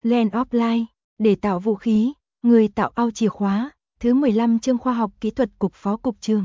Land of Light, để tạo vũ khí, người tạo ao chìa khóa, thứ 15 chương khoa học kỹ thuật cục phó cục trưởng.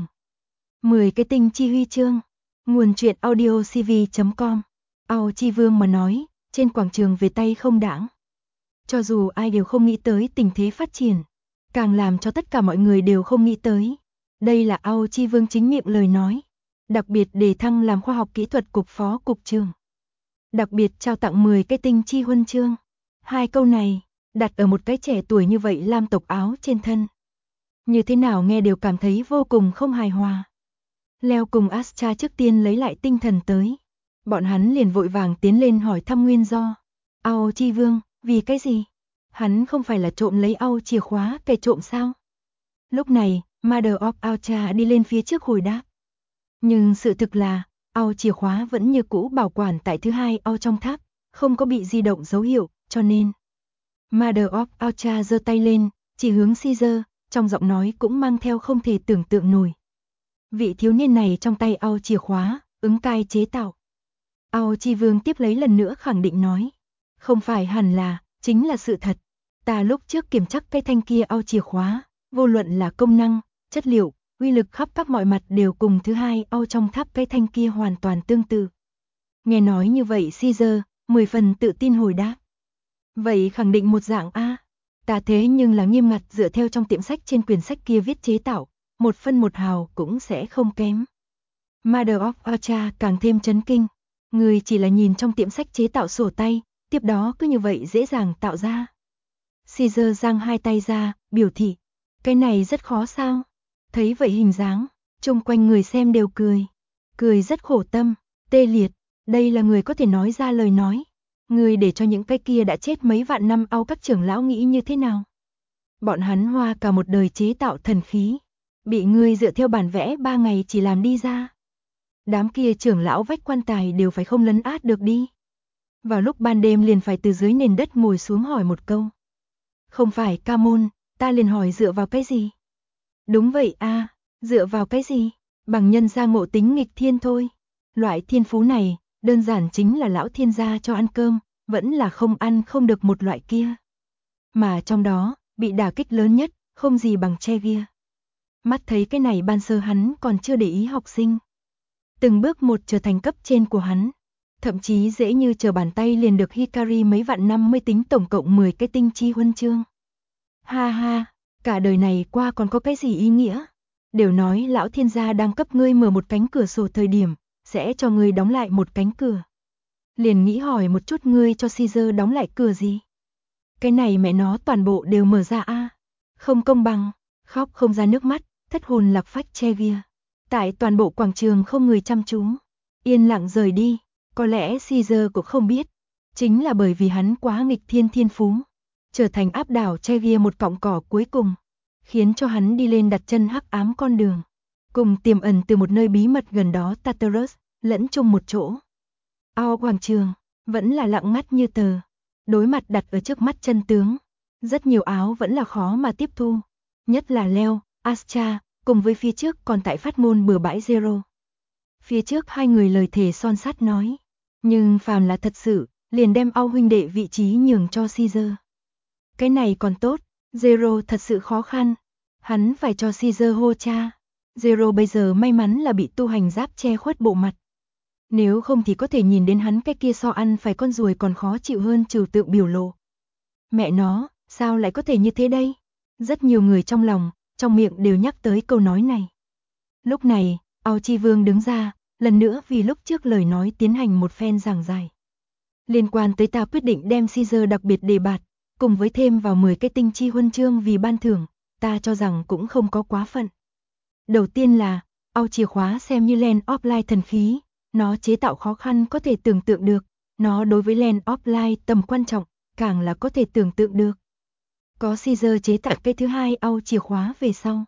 10 cái tinh chi huy chương. Nguồn truyện audio cv.com. Ao chi vương mà nói, trên quảng trường về tay không đãng. Cho dù ai đều không nghĩ tới tình thế phát triển, càng làm cho tất cả mọi người đều không nghĩ tới. Đây là Ao chi vương chính miệng lời nói. Đặc biệt đề thăng làm khoa học kỹ thuật cục phó cục trưởng. Đặc biệt trao tặng 10 cái tinh chi huân chương. Hai câu này, đặt ở một cái trẻ tuổi như vậy lam tộc áo trên thân. Như thế nào nghe đều cảm thấy vô cùng không hài hòa. Leo cùng Astra trước tiên lấy lại tinh thần tới. Bọn hắn liền vội vàng tiến lên hỏi thăm nguyên do. Ao chi vương, vì cái gì? Hắn không phải là trộm lấy ao chìa khóa kẻ trộm sao? Lúc này, Mother of Astra đi lên phía trước hồi đáp. Nhưng sự thực là, ao chìa khóa vẫn như cũ bảo quản tại thứ hai ao trong tháp, không có bị di động dấu hiệu, cho nên. Mother of Astra giơ tay lên, chỉ hướng Caesar, trong giọng nói cũng mang theo không thể tưởng tượng nổi. Vị thiếu niên này trong tay ao chìa khóa, ứng cai chế tạo. Ao chi vương tiếp lấy lần nữa khẳng định nói. Không phải hẳn là, chính là sự thật. Ta lúc trước kiểm chắc cái thanh kia ao chìa khóa, vô luận là công năng, chất liệu, uy lực khắp các mọi mặt đều cùng thứ hai ao trong tháp cái thanh kia hoàn toàn tương tự. Nghe nói như vậy Caesar, 10 phần tự tin hồi đáp. Vậy khẳng định một dạng A. Ta thế nhưng là nghiêm ngặt dựa theo trong tiệm sách trên quyển sách kia viết chế tạo, một phân một hào cũng sẽ không kém. Mother of Astra càng thêm chấn kinh. Người chỉ là nhìn trong tiệm sách chế tạo sổ tay, tiếp đó cứ như vậy dễ dàng tạo ra. Caesar giang hai tay ra, biểu thị. Cái này rất khó sao? Thấy vậy hình dáng, chung quanh người xem đều cười. Cười rất khổ tâm, tê liệt. Đây là người có thể nói ra lời nói. Người để cho những cái kia đã chết mấy vạn năm ao các trưởng lão nghĩ như thế nào? Bọn hắn hoa cả một đời chế tạo thần khí. Bị ngươi dựa theo bản vẽ 3 ngày chỉ làm đi ra. Đám kia trưởng lão vách quan tài đều phải không lấn át được đi. Vào lúc ban đêm liền phải từ dưới nền đất ngồi xuống hỏi một câu. Không phải ca môn, ta liền hỏi dựa vào cái gì? Đúng vậy a, dựa vào cái gì? Bằng nhân gia ngộ tính nghịch thiên thôi. Loại thiên phú này, đơn giản chính là lão thiên gia cho ăn cơm, vẫn là không ăn không được một loại kia. Mà trong đó, bị đả kích lớn nhất, không gì bằng Chegia. Mắt thấy cái này ban sơ hắn còn chưa để ý học sinh. Từng bước một trở thành cấp trên của hắn. Thậm chí dễ như trở bàn tay liền được Hikari mấy vạn năm mới tính tổng cộng 10 cái tinh chi huân chương. Ha ha, cả đời này qua còn có cái gì ý nghĩa? Đều nói lão thiên gia đang cấp ngươi mở một cánh cửa sổ thời điểm, sẽ cho ngươi đóng lại một cánh cửa. Liền nghĩ hỏi một chút ngươi cho Caesar đóng lại cửa gì? Cái này mẹ nó toàn bộ đều mở ra a. Không công bằng, khóc không ra nước mắt, thất hồn lạc phách Chegia. Tại toàn bộ quảng trường không người chăm chú, yên lặng rời đi, có lẽ Caesar cũng không biết, chính là bởi vì hắn quá nghịch thiên thiên phú, trở thành áp đảo Chegia một cọng cỏ cuối cùng, khiến cho hắn đi lên đặt chân hắc ám con đường, cùng tiềm ẩn từ một nơi bí mật gần đó Tartarus, lẫn chung một chỗ. Ao quảng trường, vẫn là lặng ngắt như tờ, đối mặt đặt ở trước mắt chân tướng, rất nhiều áo vẫn là khó mà tiếp thu, nhất là Leo, Astra, cùng với phía trước còn tại phát ngôn bừa bãi Zero. Phía trước hai người lời thề son sắt nói, nhưng phàm là thật sự, liền đem Ao huynh đệ vị trí nhường cho Caesar. Cái này còn tốt, Zero thật sự khó khăn, hắn phải cho Caesar hô cha. Zero bây giờ may mắn là bị tu hành giáp che khuất bộ mặt. Nếu không thì có thể nhìn đến hắn cái kia so ăn phải con ruồi còn khó chịu hơn trừu tượng biểu lộ. Mẹ nó, sao lại có thể như thế đây? Rất nhiều người trong lòng, trong miệng đều nhắc tới câu nói này. Lúc này, Ao Chi Vương đứng ra, lần nữa vì lúc trước lời nói tiến hành một phen giảng giải. Liên quan tới ta quyết định đem Caesar đặc biệt đề bạt, cùng với thêm vào 10 cái tinh chi huân chương vì ban thưởng, ta cho rằng cũng không có quá phận. Đầu tiên là, Ao chìa khóa xem như Land of Light thần khí, nó chế tạo khó khăn có thể tưởng tượng được, nó đối với Land of Light tầm quan trọng, càng là có thể tưởng tượng được. Có Caesar chế tạo cái thứ hai Ao chìa khóa về sau.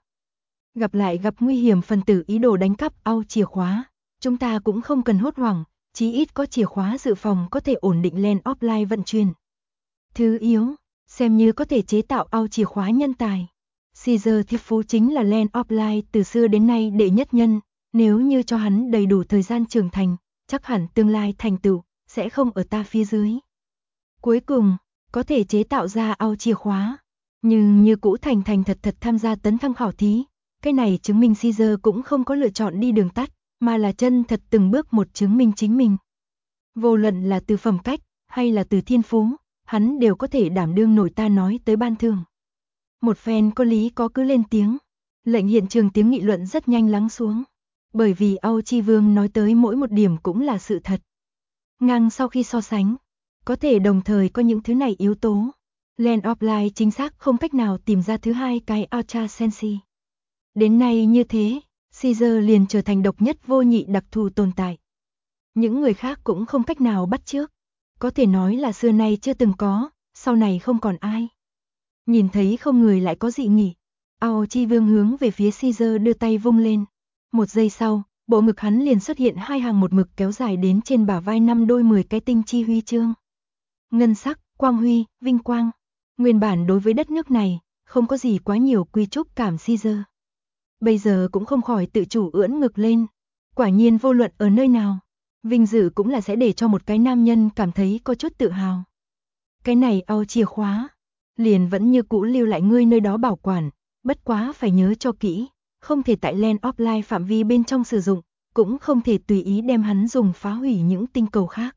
Gặp nguy hiểm phần tử ý đồ đánh cắp Ao chìa khóa, chúng ta cũng không cần hốt hoảng, chí ít có chìa khóa dự phòng có thể ổn định Land of Light vận chuyển. Thứ yếu, xem như có thể chế tạo Ao chìa khóa nhân tài. Caesar thiên phú chính là Land of Light từ xưa đến nay đệ nhất nhân, nếu như cho hắn đầy đủ thời gian trưởng thành, chắc hẳn tương lai thành tựu sẽ không ở ta phía dưới. Cuối cùng, có thể chế tạo ra ao chìa khóa, nhưng như cũ thành thành thật thật tham gia tấn thăng khảo thí. Cái này chứng minh Caesar cũng không có lựa chọn đi đường tắt, mà là chân thật từng bước một chứng minh chính mình. Vô luận là từ phẩm cách, hay là từ thiên phú, hắn đều có thể đảm đương nổi ta nói tới ban thưởng. Một phen có lý có cứ lên tiếng, lệnh hiện trường tiếng nghị luận rất nhanh lắng xuống. Bởi vì Âu Chi Vương nói tới mỗi một điểm cũng là sự thật. Ngang sau khi so sánh, có thể đồng thời có những thứ này yếu tố. Land of Light chính xác không cách nào tìm ra thứ hai cái Ultra Sensi. Đến nay như thế, Caesar liền trở thành độc nhất vô nhị đặc thù tồn tại. Những người khác cũng không cách nào bắt chước. Có thể nói là xưa nay chưa từng có, sau này không còn ai. Nhìn thấy không người lại có dị nghị. Âu Chi Vương hướng về phía Caesar đưa tay vung lên. Một giây sau, bộ ngực hắn liền xuất hiện hai hàng một mực kéo dài đến trên bả vai 5 đôi 10 cái tinh chi huy chương. Ngân sắc, quang huy, vinh quang. Nguyên bản đối với đất nước này, không có gì quá nhiều quy chúc cảm Caesar. Bây giờ cũng không khỏi tự chủ ưỡn ngực lên. Quả nhiên vô luận ở nơi nào, vinh dự cũng là sẽ để cho một cái nam nhân cảm thấy có chút tự hào. Cái này ao chìa khóa, liền vẫn như cũ lưu lại ngươi nơi đó bảo quản, bất quá phải nhớ cho kỹ, không thể tại Land of Light phạm vi bên trong sử dụng, cũng không thể tùy ý đem hắn dùng phá hủy những tinh cầu khác.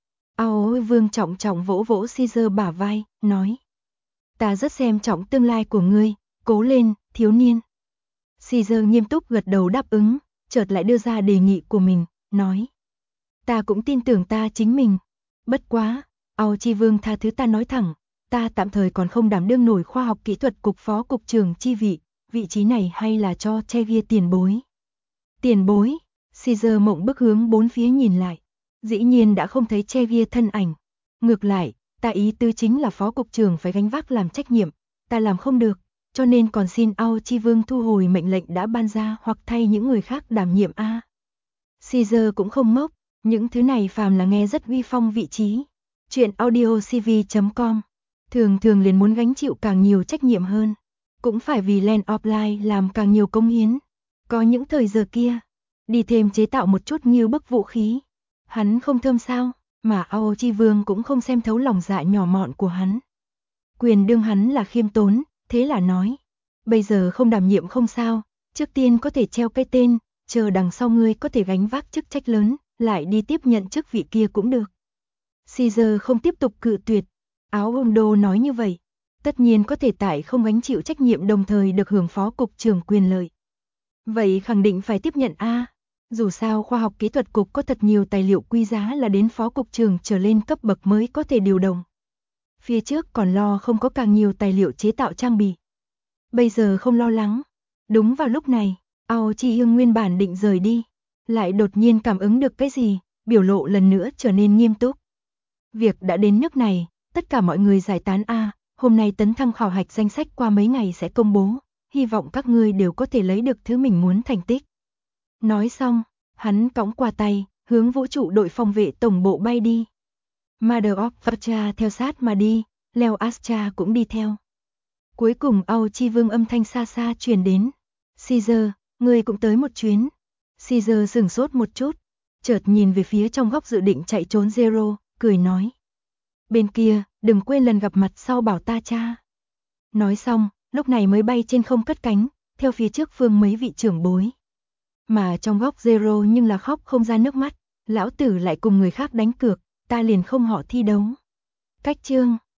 Ao Vương trọng trọng vỗ vỗ Caesar bả vai, nói. Ta rất xem trọng tương lai của ngươi, cố lên, thiếu niên. Caesar nghiêm túc gật đầu đáp ứng, chợt lại đưa ra đề nghị của mình, nói. Ta cũng tin tưởng ta chính mình. Bất quá, Âu Chi Vương tha thứ ta nói thẳng, ta tạm thời còn không đảm đương nổi khoa học kỹ thuật cục phó cục trưởng chi vị trí này hay là cho Chevier tiền bối. Tiền bối, Caesar mộng bức hướng bốn phía nhìn lại, dĩ nhiên đã không thấy Chevier thân ảnh. Ngược lại, ta ý tư chính là phó cục trưởng phải gánh vác làm trách nhiệm, ta làm không được, cho nên còn xin Âu Chi Vương thu hồi mệnh lệnh đã ban ra hoặc thay những người khác đảm nhiệm a. Caesar cũng không ngốc, những thứ này phàm là nghe rất uy phong vị trí. Chuyện audiocv.com thường thường liền muốn gánh chịu càng nhiều trách nhiệm hơn, cũng phải vì Land of Light làm càng nhiều công hiến. Có những thời giờ kia, đi thêm chế tạo một chút như bức vũ khí, hắn không thơm sao, mà Âu Chi Vương cũng không xem thấu lòng dạ nhỏ mọn của hắn. Quyền đương hắn là khiêm tốn, thế là nói, bây giờ không đảm nhiệm không sao, trước tiên có thể treo cái tên, chờ đằng sau ngươi có thể gánh vác chức trách lớn, lại đi tiếp nhận chức vị kia cũng được. Caesar không tiếp tục cự tuyệt, Áo Bông Đô nói như vậy, tất nhiên có thể tại không gánh chịu trách nhiệm đồng thời được hưởng phó cục trưởng quyền lợi. Vậy khẳng định phải tiếp nhận a. Dù sao khoa học kỹ thuật cục có thật nhiều tài liệu quý giá là đến phó cục trưởng trở lên cấp bậc mới có thể điều động. Phía trước còn lo không có càng nhiều tài liệu chế tạo trang bị. Bây giờ không lo lắng. Đúng vào lúc này, Ao Chi Hương nguyên bản định rời đi, lại đột nhiên cảm ứng được cái gì, biểu lộ lần nữa trở nên nghiêm túc. Việc đã đến nước này, tất cả mọi người giải tán a, hôm nay tấn thăng khảo hạch danh sách qua mấy ngày sẽ công bố, hy vọng các ngươi đều có thể lấy được thứ mình muốn thành tích. Nói xong, hắn cõng qua tay, hướng vũ trụ đội phòng vệ tổng bộ bay đi. Mother of Astra theo sát mà đi, Leo Astra cũng đi theo. Cuối cùng Âu Chi Vương âm thanh xa xa truyền đến. Caesar, ngươi cũng tới một chuyến. Caesar sửng sốt một chút, chợt nhìn về phía trong góc dự định chạy trốn Zero, cười nói. Bên kia, đừng quên lần gặp mặt sau bảo ta cha. Nói xong, lúc này mới bay trên không cất cánh, theo phía trước phương mấy vị trưởng bối. Mà trong góc Zero nhưng là khóc không ra nước mắt, lão tử lại cùng người khác đánh cược, ta liền không họ thi đấu. Cách chương